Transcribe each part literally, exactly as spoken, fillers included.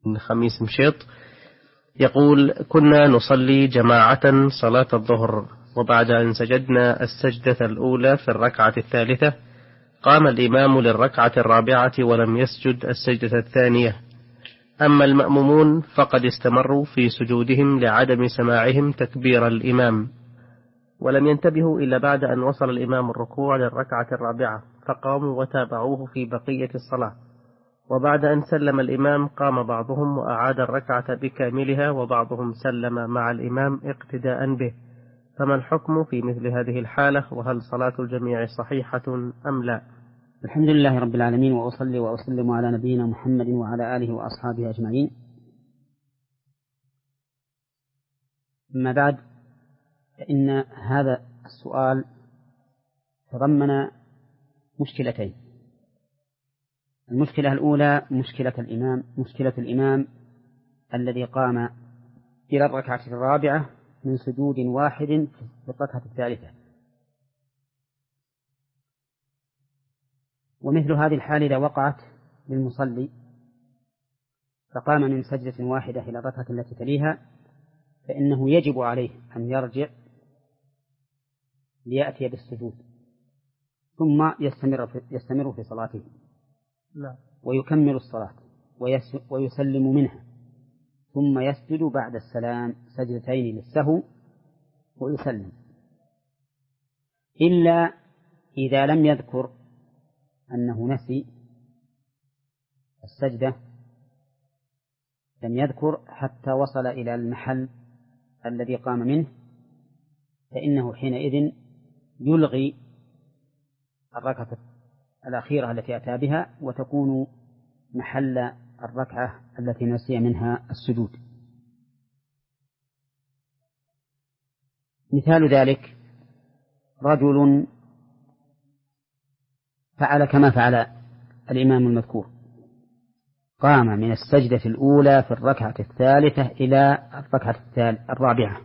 من خميس مشيط، يقول: كنا نصلي جماعة صلاة الظهر، وبعد أن سجدنا السجدة الأولى في الركعة الثالثة قام الإمام للركعة الرابعة ولم يسجد السجدة الثانية. أما المأمومون فقد استمروا في سجودهم لعدم سماعهم تكبير الإمام، ولم ينتبهوا إلا بعد أن وصل الإمام الركوع للركعة الرابعة، فقاموا وتابعوه في بقية الصلاة. وبعد أن سلم الإمام قام بعضهم وأعاد الركعة بكاملها، وبعضهم سلم مع الإمام اقتداء به. فما الحكم في مثل هذه الحالة؟ وهل صلاة الجميع صحيحة أم لا؟ الحمد لله رب العالمين، وأصلي وأسلم على نبينا محمد وعلى آله وأصحابه أجمعين. أما بعد، فإن هذا السؤال تضمن مشكلتين. المشكلة الأولى مشكلة الإمام مشكلة الإمام الذي قام إلى الركعة الرابعة من سجود واحد في الركعة الثالثة. ومثل هذه الحال إذا وقعت للمصلي فقام من سجدة واحدة إلى الركعة التي تليها، فإنه يجب عليه أن يرجع ليأتي بالسجود ثم يستمر في, يستمر في صلاته لا. ويكمل الصلاة ويسلم منها، ثم يسجد بعد السلام سجدتين للسهو ويسلم، إلا إذا لم يذكر أنه نسي السجدة، لم يذكر حتى وصل إلى المحل الذي قام منه، فإنه حينئذ يلغي الركعة الأخيرة التي أتى بها وتكون محل الركعة التي نسي منها السجود. مثال ذلك رجل فعل كما فعل الإمام المذكور، قام من السجدة الأولى في الركعة الثالثة إلى الركعة الرابعة،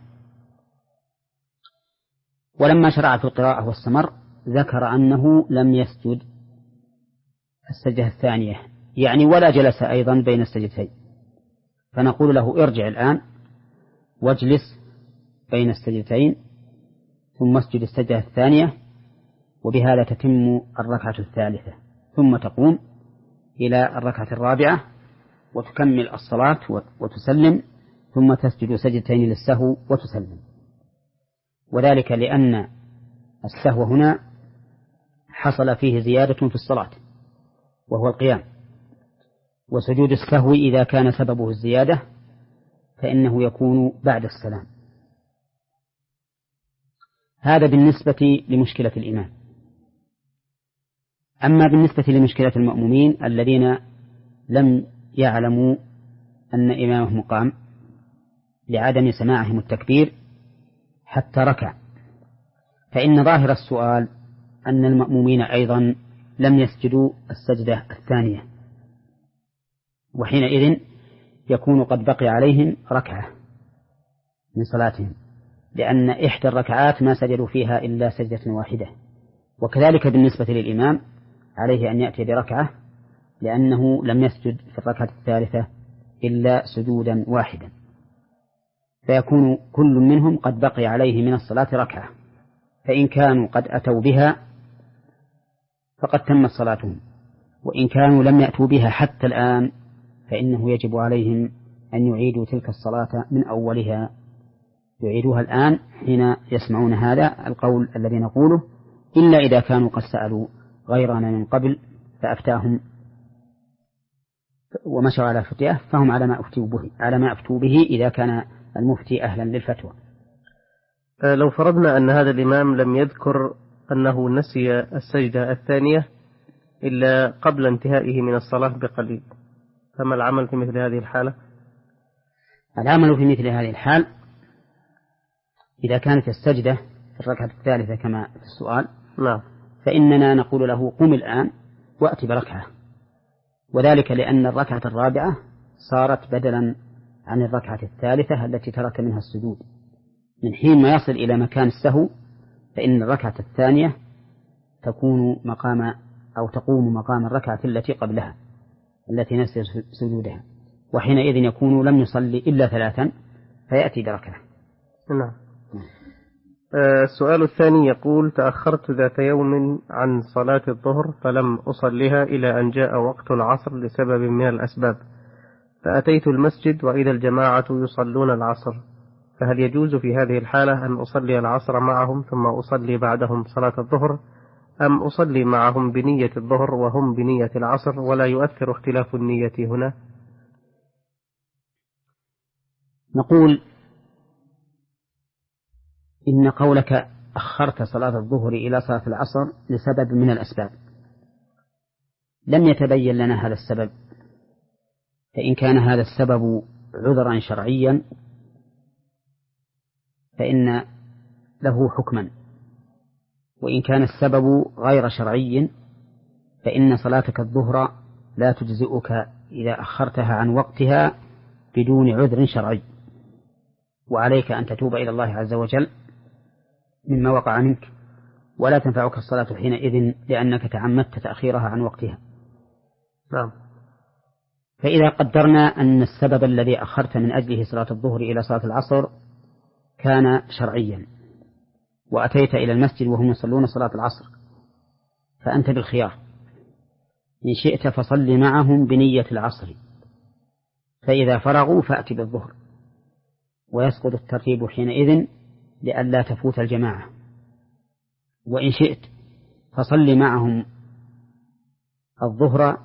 ولما شرع في القراءة واستمر ذكر أنه لم يسجد السجدة الثانية، يعني ولا جلس أيضا بين السجدتين، فنقول له ارجع الآن واجلس بين السجدتين ثم اسجد السجدة الثانية، وبهذا تتم الركعة الثالثة، ثم تقوم إلى الركعة الرابعة وتكمل الصلاة وتسلم، ثم تسجد سجدتين للسهو وتسلم. وذلك لأن السهو هنا حصل فيه زيادة في الصلاة وهو القيام، وسجود السهو إذا كان سببه الزيادة فإنه يكون بعد السلام. هذا بالنسبة لمشكلة الإمام. أما بالنسبة لمشكلة المأمومين الذين لم يعلموا أن إمامهم قام لعدم سماعهم التكبير حتى ركع، فإن ظاهر السؤال أن المأمومين أيضا لم يسجدوا السجدة الثانية، وحينئذ يكون قد بقي عليهم ركعة من صلاتهم، لأن إحدى الركعات ما سجدوا فيها إلا سجدة واحدة. وكذلك بالنسبة للإمام عليه أن يأتي بركعة، لأنه لم يسجد في الركعة الثالثة إلا سجودا واحدا، فيكون كل منهم قد بقي عليه من الصلاة ركعة، فإن كانوا قد أتوا بها فقد تمت صلاتهم، وإن كانوا لم يأتوا بها حتى الآن فإنه يجب عليهم أن يعيدوا تلك الصلاة من أولها، يعيدوها الآن حين يسمعون هذا القول الذي نقوله، إلا إذا كانوا قد سألوا غيرنا من قبل فأفتاهم ومشوا على فتية، فهم على ما أفتوا به على ما أفتوا به إذا كان المفتي أهلا للفتوى. لو فرضنا أن هذا الإمام لم يذكر أنه نسي السجدة الثانية إلا قبل انتهائه من الصلاة بقليل، فما العمل في مثل هذه الحالة؟ العمل في مثل هذه الحال إذا كانت السجدة في الركعة الثالثة كما في السؤال، نعم، فإننا نقول له قم الآن وأتي بركعة، وذلك لأن الركعة الرابعة صارت بدلا عن الركعة الثالثة التي ترك منها السجود. من حين ما يصل إلى مكان السهو فإن الركعة الثانية تكون مقام أو تقوم مقام الركعة التي قبلها التي نسي سجودها. وحينئذ يكون لم يصلي إلا ثلاثا فيأتي بركعة. نعم. آه السؤال الثاني يقول: تأخرت ذات يوم عن صلاة الظهر فلم أصلها إلى أن جاء وقت العصر لسبب من الأسباب، فأتيت المسجد وإذا الجماعة يصلون العصر، فهل يجوز في هذه الحالة أن أصلي العصر معهم ثم أصلي بعدهم صلاة الظهر، أم أصلي معهم بنية الظهر وهم بنية العصر ولا يؤثر اختلاف النية هنا؟ نقول إن قولك أخرت صلاة الظهر إلى صلاة العصر لسبب من الأسباب لم يتبين لنا هذا السبب، فإن كان هذا السبب عذرا شرعيا فإن له حكما، وإن كان السبب غير شرعي فإن صلاتك الظهر لا تجزئك إذا أخرتها عن وقتها بدون عذر شرعي، وعليك أن تتوب إلى الله عز وجل مما وقع منك، ولا تنفعك الصلاة حينئذ لأنك تعمدت تأخيرها عن وقتها. نعم. فإذا قدرنا أن السبب الذي أخرت من أجله صلاة الظهر إلى صلاة العصر كان شرعيا، وأتيت إلى المسجد وهم يصلون صلاة العصر، فأنت بالخيار، إن شئت فصل معهم بنية العصر، فإذا فرغوا فأتي بالظهر، ويسقط الترتيب حينئذ لئلا تفوت الجماعة، وإن شئت فصل معهم الظهر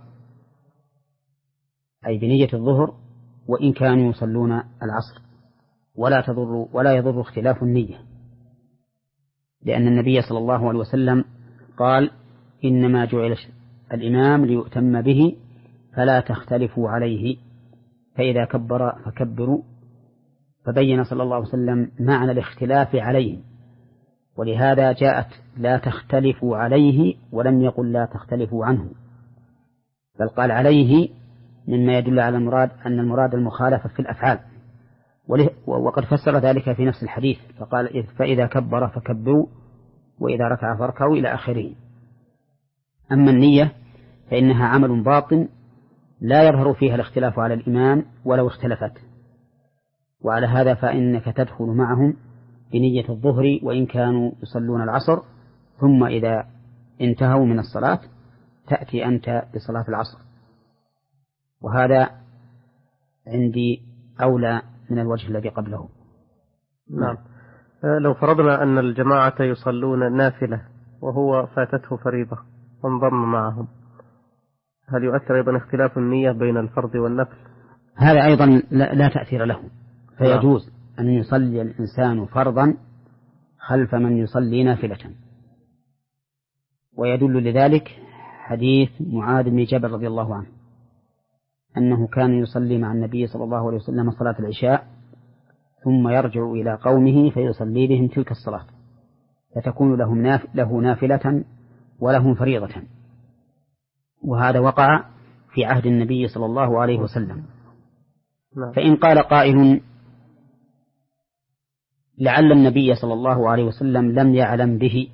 أي بنية الظهر وإن كانوا يصلون العصر، ولا تضر ولا يضر اختلاف النية، لأن النبي صلى الله عليه وسلم قال: إنما جعل الإمام ليؤتم به فلا تختلفوا عليه، فإذا كبر فكبروا، فبين صلى الله عليه وسلم معنى الاختلاف عليه، ولهذا جاءت لا تختلفوا عليه ولم يقل لا تختلفوا عنه، بل قال عليه، مما يدل على المراد أن المراد المخالفة في الأفعال، وقد فسر ذلك في نفس الحديث فقال: فإذا كبر فكبروا وإذا ركع فاركعوا إلى آخره. أما النية فإنها عمل باطن لا يظهر فيها الاختلاف على الإمام ولو اختلفت، وعلى هذا فإنك تدخل معهم بنية الظهر وإن كانوا يصلون العصر، ثم إذا انتهوا من الصلاة تأتي أنت بصلاة العصر، وهذا عندي أولى من الوجه الذي قبله. نعم. لو فرضنا أن الجماعة يصلون نافلة وهو فاتته فريضة وانضم معهم، هل يؤثر أيضا اختلاف النية بين الفرض والنفل؟ هذا أيضا لا تأثير له، فيجوز أن يصلي الإنسان فرضا خلف من يصلي نافلة، ويدل لذلك حديث معاذ بن جبل رضي الله عنه أنه كان يصلي مع النبي صلى الله عليه وسلم صلاة العشاء ثم يرجع إلى قومه فيصلي بهم تلك الصلاة، فتكون لهم ناف له نافلة ولهم فريضة، وهذا وقع في عهد النبي صلى الله عليه وسلم. فإن قال قائل: لعل النبي صلى الله عليه وسلم لم يعلم به،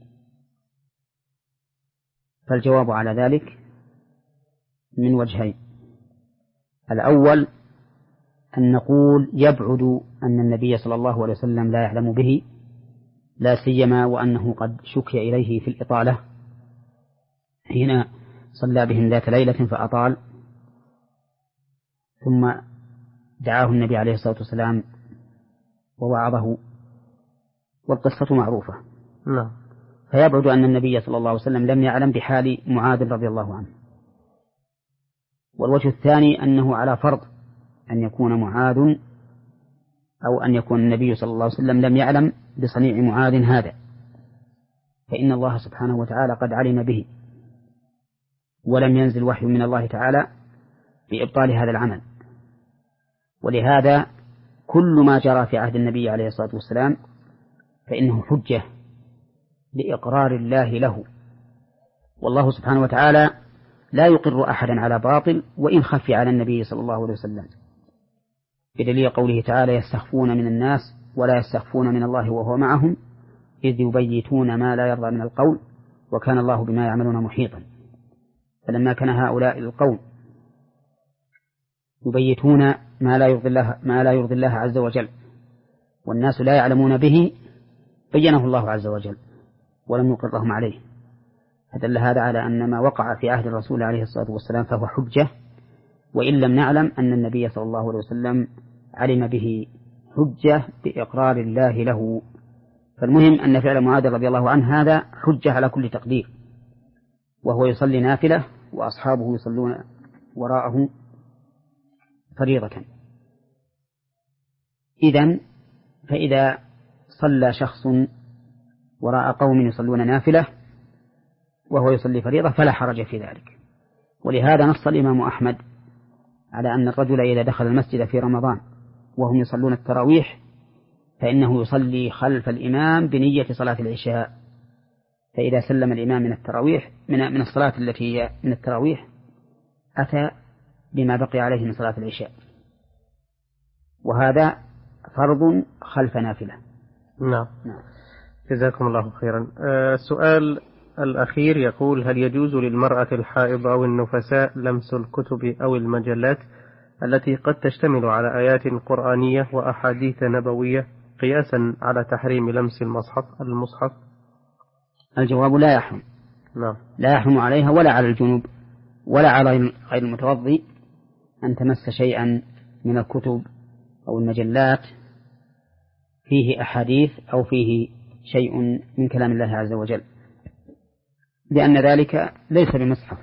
فالجواب على ذلك من وجهين: الأول أن نقول يبعد أن النبي صلى الله عليه وسلم لا يعلم به، لا سيما وأنه قد شكي إليه في الإطالة حين صلى بهم ذات ليلة فأطال، ثم دعاه النبي عليه الصلاة والسلام ووعظه، والقصة معروفة. نعم. فيبعد أن النبي صلى الله عليه وسلم لم يعلم بحال معاذ رضي الله عنه. والوجه الثاني أنه على فرض أن يكون معاذ أو أن يكون النبي صلى الله عليه وسلم لم يعلم بصنيع معاذ هذا، فإن الله سبحانه وتعالى قد علم به، ولم ينزل وحي من الله تعالى بإبطال هذا العمل، ولهذا كل ما جرى في عهد النبي عليه الصلاة والسلام فإنه حجة لإقرار الله له، والله سبحانه وتعالى لا يقر أحدا على باطل وإن خفي على النبي صلى الله عليه وسلم، بدليل قوله تعالى: يستخفون من الناس ولا يستخفون من الله وهو معهم إذ يبيتون ما لا يرضى من القول وكان الله بما يعملون محيطا. فلما كان هؤلاء القوم يبيتون ما لا يرضي الله ما لا يرضي الله عز وجل والناس لا يعلمون به بينه الله عز وجل ولم يقرهم عليه. فدل هذا على أن ما وقع في عهد الرسول عليه الصلاة والسلام فهو حجة، وإن لم نعلم أن النبي صلى الله عليه وسلم علم به حجة بإقرار الله له. فالمهم أن فعل معاذ رضي الله عنه هذا حجة على كل تقدير، وهو يصلي نافلة وأصحابه يصلون وراءه فريضة. إذن فإذا صلى شخص وراء قوم يصلون نافلة وهو يصلي فريضة فلا حرج في ذلك. ولهذا نص الإمام أحمد على أن الرجل إذا دخل المسجد في رمضان وهم يصلون التراويح فإنه يصلي خلف الإمام بنية صلاة العشاء، فإذا سلم الإمام من التراويح من من الصلاة التي هي من التراويح أتى بما بقي عليه من صلاة العشاء، وهذا فرض خلف نافلة. نعم. نعم. جزاكم الله خيرا. آه السؤال الأخير يقول: هل يجوز للمرأة الحائض أو النفساء لمس الكتب أو المجلات التي قد تشتمل على آيات قرآنية وأحاديث نبوية قياسا على تحريم لمس المصحف المصحف؟ الجواب: لا يحرم. نعم. لا يحرم عليها ولا على الجنوب ولا على غير المتوضي أن تمس شيئا من الكتب أو المجلات فيه أحاديث أو فيه شيء من كلام الله عز وجل، لأن ذلك ليس بمصحف.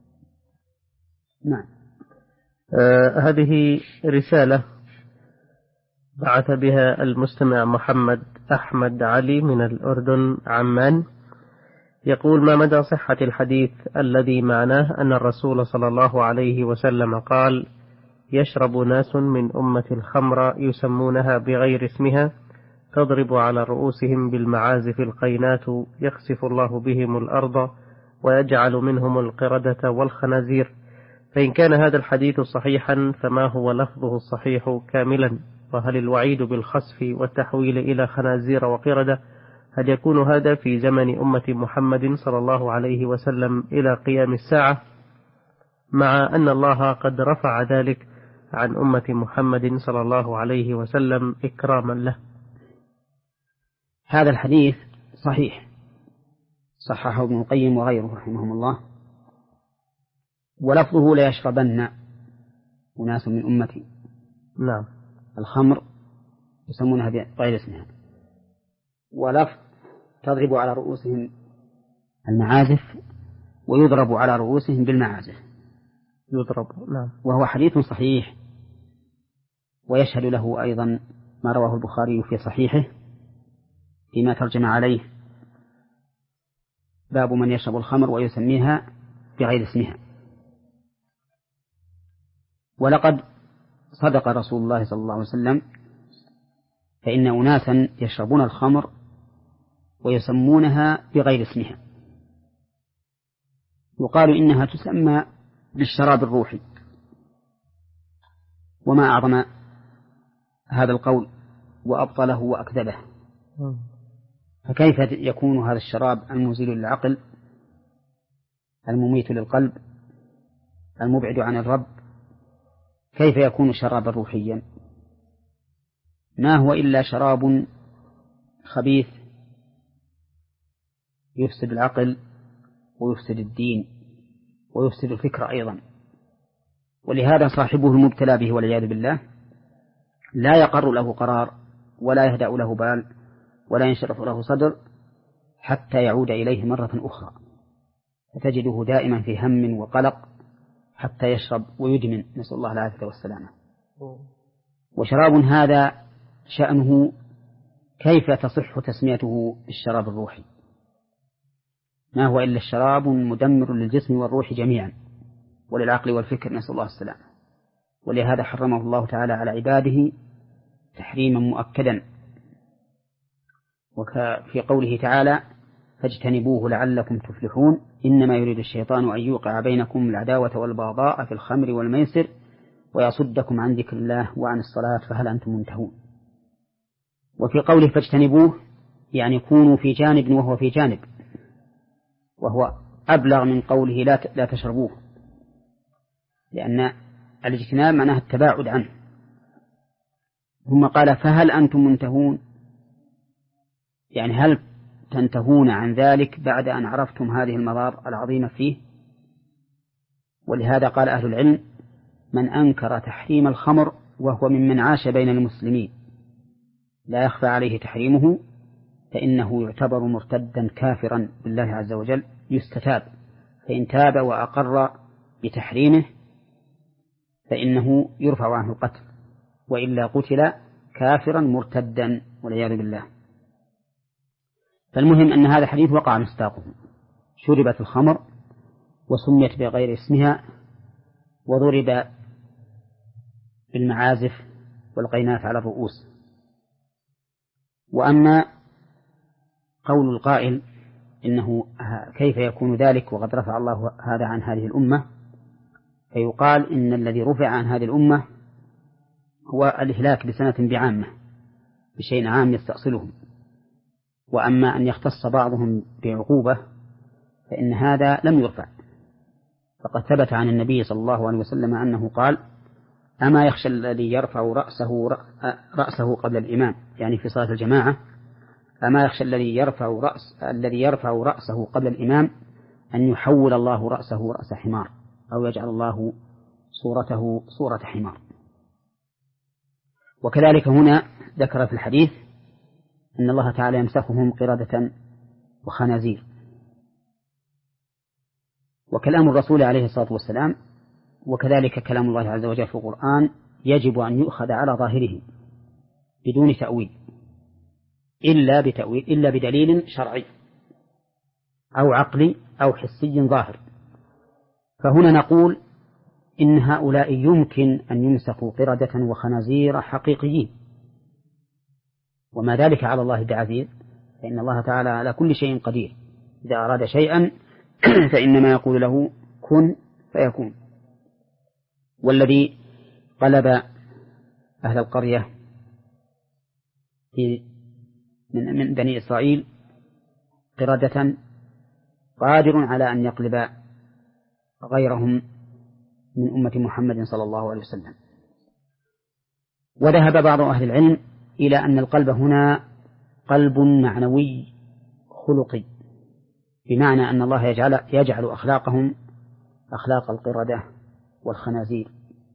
نعم. آه هذه رسالة بعث بها المستمع محمد أحمد علي من الأردن عمان، يقول: ما مدى صحة الحديث الذي معناه أن الرسول صلى الله عليه وسلم قال: يشرب ناس من أمة الخمر يسمونها بغير اسمها تضرب على رؤوسهم بالمعازف القينات يخسف الله بهم الأرض ويجعل منهم القردة والخنازير؟ فإن كان هذا الحديث صحيحا فما هو لفظه الصحيح كاملا؟ وهل الوعيد بالخسف والتحويل إلى خنازير وقردة هل يكون هذا في زمن أمة محمد صلى الله عليه وسلم إلى قيام الساعة، مع أن الله قد رفع ذلك عن أمة محمد صلى الله عليه وسلم إكراما له؟ هذا الحديث صحيح، صححه ابن القيم وغيره رحمهم الله، ولفظه: لا يشربن أناس من أمتي. نعم. الخمر يسمونها بغير اسمها، ولفظ: تضرب على رؤوسهم المعازف ويضرب على رؤوسهم بالمعازف. يضرب. نعم. وهو حديث صحيح، ويشهد له أيضا ما رواه البخاري في صحيحه فيما ترجم عليه: باب من يشرب الخمر ويسميها بغير اسمها. ولقد صدق رسول الله صلى الله عليه وسلم، فإن أناسا يشربون الخمر ويسمونها بغير اسمها، يقال إنها تسمى بالشراب الروحي. وما أعظم هذا القول وأبطله وأكذبه. فكيف يكون هذا الشراب المزيل للعقل المميت للقلب المبعد عن الرب، كيف يكون شرابا روحيا؟ ما هو إلا شراب خبيث يفسد العقل ويفسد الدين ويفسد الفكر أيضا. ولهذا صاحبه المبتلى به والعياذ بالله لا يقر له قرار ولا يهدأ له بال ولا ينشرح له صدر حتى يعود إليه مرة أخرى، فتجده دائما في هم وقلق حتى يشرب ويدمن، نسأل الله العافية والسلامة. وشراب هذا شأنه كيف تصح تسميته بالشراب الروحي؟ ما هو إلا الشراب مدمر للجسم والروح جميعا وللعقل والفكر، نسأل الله السلامة. ولهذا حرمه الله تعالى على عباده تحريما مؤكدا، وفي قوله تعالى: فاجتنبوه لعلكم تفلحون، إنما يريد الشيطان أن يوقع بينكم العداوة والبغضاء في الخمر والميسر ويصدكم عن ذكر الله وعن الصلاة فهل أنتم منتهون. وفي قوله فاجتنبوه يعني كونوا في جانب وهو في جانب، وهو أبلغ من قوله لا لا تشربوه، لأن الاجتناب معناه التباعد عنه. ثم قال فهل أنتم منتهون، يعني هل تنتهون عن ذلك بعد أن عرفتم هذه المضار العظيمة فيه؟ ولهذا قال أهل العلم من أنكر تحريم الخمر وهو ممن عاش بين المسلمين لا يخفى عليه تحريمه فإنه يعتبر مرتدا كافرا بالله عز وجل، يستتاب، فإن تاب وأقر بتحريمه فإنه يرفع عنه القتل، وإلا قتل كافرا مرتدا والعياذ بالله. فالمهم أن هذا الحديث وقع مصداقه، شربت الخمر وسميت بغير اسمها وضرب بالمعازف والقينات على الرؤوس. وأما قول القائل إنه كيف يكون ذلك وقد رفع الله هذا عن هذه الأمة، فيقال إن الذي رفع عن هذه الأمة هو الإهلاك بسنة بعامة بشيء عام يستأصلهم، وأما أن يختص بعضهم بعقوبة فإن هذا لم يرفع. فقد ثبت عن النبي صلى الله عليه وسلم أنه قال أما يخشى الذي يرفع رأسه رأسه قبل الإمام، يعني في صلاة الجماعة، أما يخشى الذي يرفع رأس الذي يرفع رأسه قبل الإمام أن يحول الله رأسه رأس حمار أو يجعل الله صورته صورة حمار. وكذلك هنا ذكر في الحديث أن الله تعالى يمسخهم قردة وخنازير. وكلام الرسول عليه الصلاة والسلام وكذلك كلام الله عز وجل في القرآن يجب أن يؤخذ على ظاهره بدون تأويل إلا بتأويل إلا بدليل شرعي أو عقلي أو حسي ظاهر. فهنا نقول إن هؤلاء يمكن أن يمسخوا قردة وخنازير حقيقيين، وما ذلك على الله بعزيز، فإن الله تعالى على كل شيء قدير، إذا أراد شيئا فإنما يقول له كن فيكون. والذي قلب أهل القرية في من, من بني إسرائيل قردة قادر على أن يقلب غيرهم من أمة محمد صلى الله عليه وسلم. وذهب بعض أهل العلم إلى أن القلب هنا قلب معنوي خلقي، بمعنى أن الله يجعل, يجعل أخلاقهم أخلاق القردة والخنازير،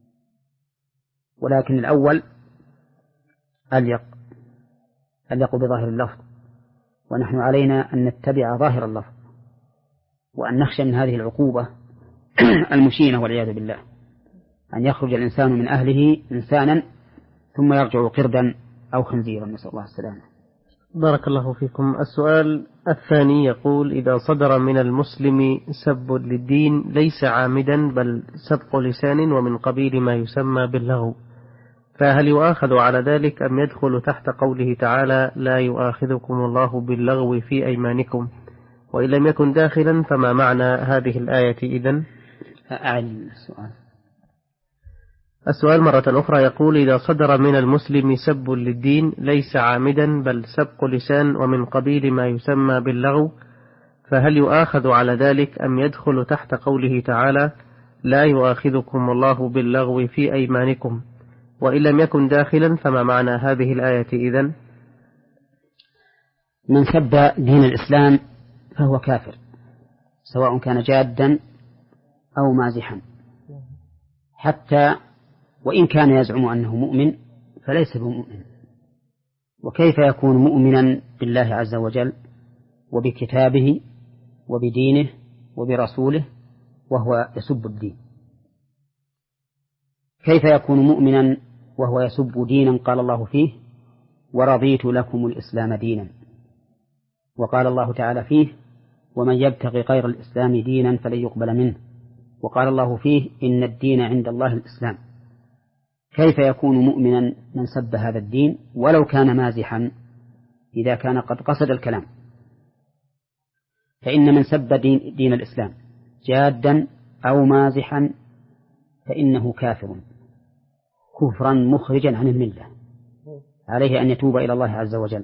ولكن الأول أليق أليق بظاهر اللفظ، ونحن علينا أن نتبع ظاهر اللفظ وأن نخشى من هذه العقوبة المشينة والعياذ بالله، أن يخرج الإنسان من أهله إنسانا ثم يرجع قردا أو خنزيرا، نسأل الله السلامة. بارك الله فيكم. السؤال الثاني يقول إذا صدر من المسلم سب للدين ليس عامدا بل سبق لسان ومن قبيل ما يسمى باللغو، فهل يؤاخذ على ذلك أم يدخل تحت قوله تعالى لا يؤاخذكم الله باللغو في أيمانكم، وإن لم يكن داخلا فما معنى هذه الآية إذن؟ أعد السؤال. السؤال مرة أخرى يقول إذا صدر من المسلم سب للدين ليس عامدا بل سبق لسان ومن قبيل ما يسمى باللغو، فهل يؤاخذ على ذلك أم يدخل تحت قوله تعالى لا يؤاخذكم الله باللغو في أيمانكم، وإن لم يكن داخلا فما معنى هذه الآية إذن؟ من سب دين الإسلام فهو كافر سواء كان جادا أو مازحا، حتى وإن كان يزعم أنه مؤمن فليس بمؤمن. وكيف يكون مؤمنا بالله عز وجل وبكتابه وبدينه وبرسوله وهو يسب الدين؟ كيف يكون مؤمنا وهو يسب دينا قال الله فيه ورضيت لكم الإسلام دينا، وقال الله تعالى فيه ومن يبتغي غير الإسلام دينا فلن يقبل منه، وقال الله فيه إن الدين عند الله الإسلام. كيف يكون مؤمنا من سب هذا الدين ولو كان مازحا إذا كان قد قصد الكلام؟ فإن من سب دين, دين الإسلام جادا أو مازحا فإنه كافر كفرا مخرجا عن الملة، عليه أن يتوب إلى الله عز وجل.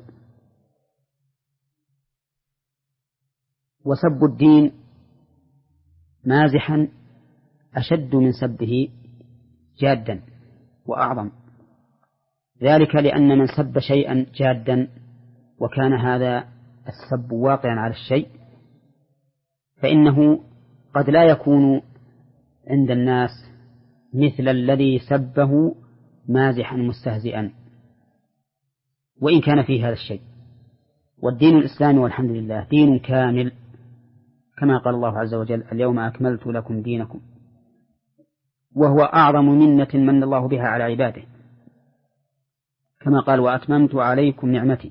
وسب الدين مازحا أشد من سبه جادا وأعظم، ذلك لأن من سب شيئا جادا وكان هذا السب واقعا على الشيء فإنه قد لا يكون عند الناس مثل الذي سبه مازحا مستهزئا وإن كان فيه هذا الشيء. والدين الإسلامي والحمد لله دين كامل، كما قال الله عز وجل: اليوم أكملت لكم دينكم، وهو أعظم منة من الله بها على عباده، كما قال: وأتممت عليكم نعمتي.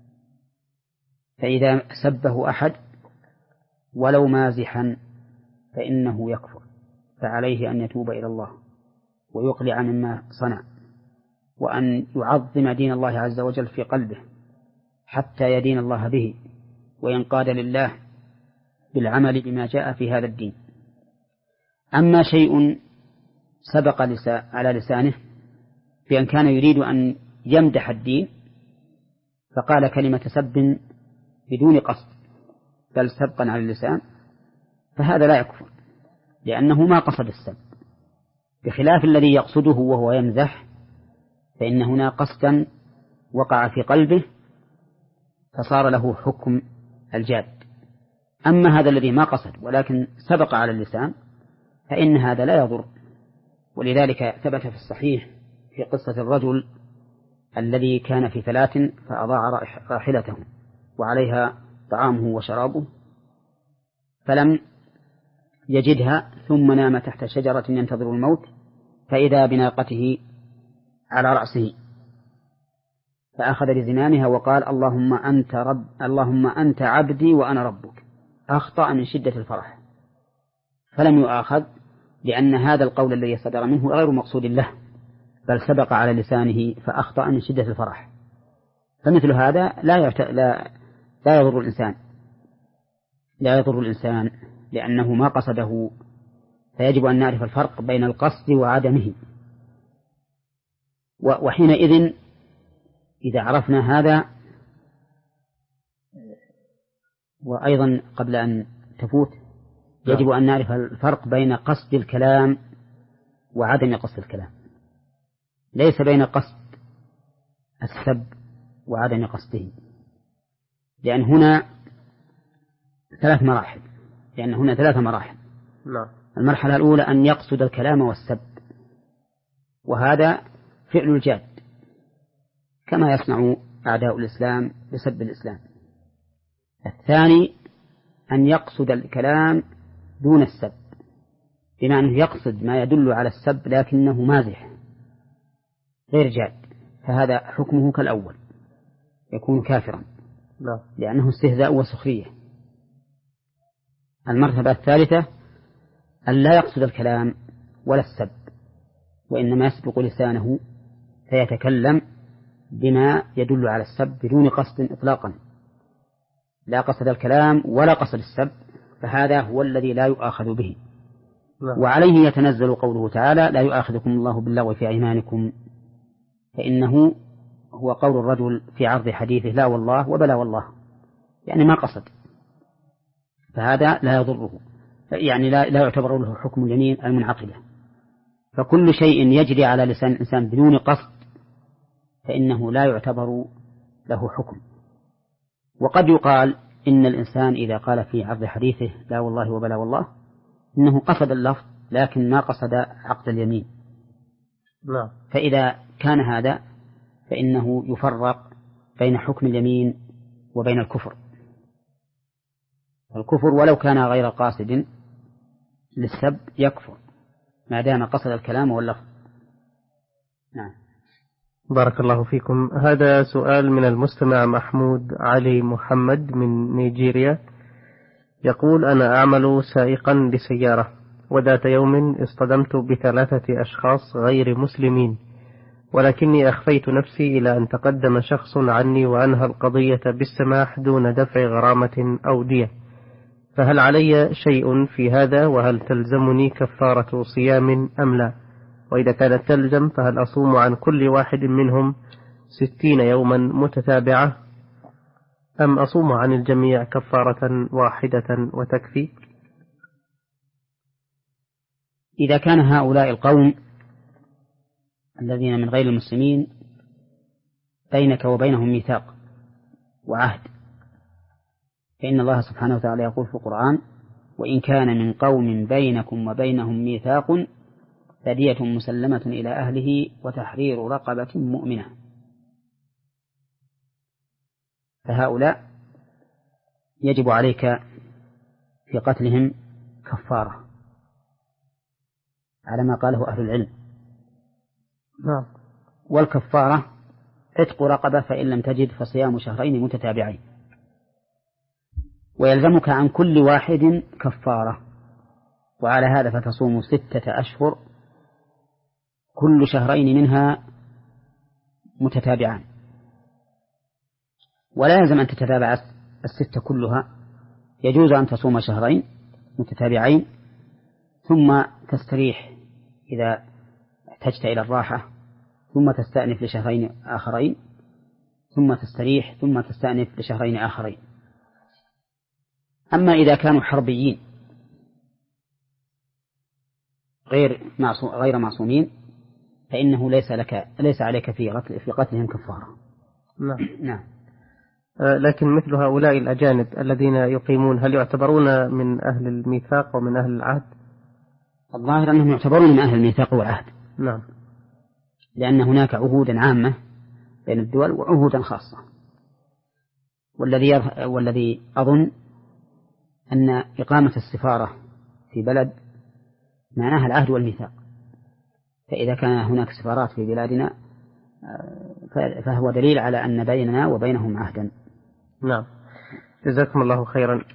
فإذا سبه أحد ولو مازحا فإنه يكفر، فعليه أن يتوب إلى الله ويقلع مما صنع، وأن يعظم دين الله عز وجل في قلبه حتى يدين الله به وينقاد لله بالعمل بما جاء في هذا الدين. أما شيء سبق على لسانه بأن كان يريد أن يمدح الدين فقال كلمة سب بدون قصد بل سبقا على اللسان، فهذا لا يكفر لأنه ما قصد السب، بخلاف الذي يقصده وهو يمزح فإن هنا قصدا وقع في قلبه فصار له حكم الجاد. أما هذا الذي ما قصد ولكن سبق على اللسان فإن هذا لا يضر. ولذلك ثبت في الصحيح في قصة الرجل الذي كان في فلاة فأضاع راحلته وعليها طعامه وشرابه فلم يجدها، ثم نام تحت شجرة ينتظر الموت، فإذا بناقته على رأسه فأخذ بزمامها وقال: اللهم أنت رب اللهم أنت عبدي وأنا ربك. أخطأ من شدة الفرح فلم يؤاخذ، لأن هذا القول الذي صدر منه غير مقصود له بل سبق على لسانه فأخطأ من شدة الفرح. فمثل هذا لا يعت... لا لا يضر الإنسان لا يضر الإنسان لأنه ما قصده، فيجب أن نعرف الفرق بين القصد وعدمه. وحينئذ إذا عرفنا هذا، وأيضا قبل أن تفوت يجب أن نعرف الفرق بين قصد الكلام وعدم قصد الكلام، ليس بين قصد السب وعدم قصده، لأن هنا ثلاث مراحل لأن هنا ثلاث مراحل لا. المرحلة الأولى أن يقصد الكلام والسب، وهذا فعل الجاد كما يصنع أعداء الإسلام بسب الإسلام. الثاني أن يقصد الكلام دون السب، بمعنى أنه يقصد ما يدل على السب لكنه مازح غير جاد، فهذا حكمه كالأول يكون كافرا لا. لأنه استهزاء وسخرية. المرتبة الثالثة أن لا يقصد الكلام ولا السب، وإنما يسبق لسانه فيتكلم بما يدل على السب بدون قصد إطلاقا، لا قصد الكلام ولا قصد السب، فهذا هو الذي لا يؤاخذ به. لا. وعليه يتنزل قوله تعالى: لا يؤاخذكم الله باللغو في أيمانكم، فإنه هو قول الرجل في عرض حديثه لا والله وبلا والله، يعني ما قصد، فهذا لا يضره، يعني لا, لا يعتبر له حكم اليمين المنعقدة. فكل شيء يجري على لسان الإنسان بدون قصد فإنه لا يعتبر له حكم. وقد يقال إن الإنسان إذا قال في عرض حديثه لا والله وبلا والله إنه قصد اللفظ لكن ما قصد عقد اليمين. لا. فإذا كان هذا فإنه يفرق بين حكم اليمين وبين الكفر. الكفر ولو كان غير قاصد للسب يكفر ما دام قصد الكلام واللفظ. نعم. بارك الله فيكم. هذا سؤال من المستمع محمود علي محمد من نيجيريا، يقول: أنا أعمل سائقا لسيارة، وذات يوم اصطدمت بثلاثة أشخاص غير مسلمين، ولكني أخفيت نفسي إلى أن تقدم شخص عني وأنهى القضية بالسماح دون دفع غرامة أو دية، فهل علي شيء في هذا؟ وهل تلزمني كفارة صيام أم لا؟ وإذا كانت تلزم فهل أصوم عن كل واحد منهم ستين يوما متتابعة أم أصوم عن الجميع كفارة واحدة وتكفي؟ إذا كان هؤلاء القوم الذين من غير المسلمين بينك وبينهم ميثاق وعهد، فإن الله سبحانه وتعالى يقول في القرآن: وإن كان من قوم بينكم وبينهم ميثاق فدية مسلمة إلى أهله وتحرير رقبة مؤمنة. فهؤلاء يجب عليك في قتلهم كفارة على ما قاله أهل العلم. نعم. والكفارة عتق رقبة، فإن لم تجد فصيام شهرين متتابعين. ويلزمك عن كل واحد كفارة، وعلى هذا فتصوم ستة أشهر كل شهرين منها متتابعان، ولا يلزم أن تتتابع الستة كلها، يجوز أن تصوم شهرين متتابعين ثم تستريح إذا احتجت إلى الراحة، ثم تستأنف لشهرين آخرين، ثم تستريح، ثم تستأنف لشهرين آخرين. أما إذا كانوا حربيين غير غير معصومين فإنه ليس لك ليس عليك في قتل في قتلهم كفارة. نعم. نعم. لكن مثل هؤلاء الأجانب الذين يقيمون هل يعتبرون من أهل الميثاق ومن أهل العهد؟ الظاهر أنهم يعتبرون من أهل الميثاق والعهد. نعم. لأن هناك عهودا عامة بين الدول وعهودا خاصة، والذي والذي أظن أن إقامة السفارة في بلد معناها العهد والميثاق، فإذا كان هناك سفارات في بلادنا فهو دليل على أن بيننا وبينهم عهدا. نعم. جزاكم الله خيرا.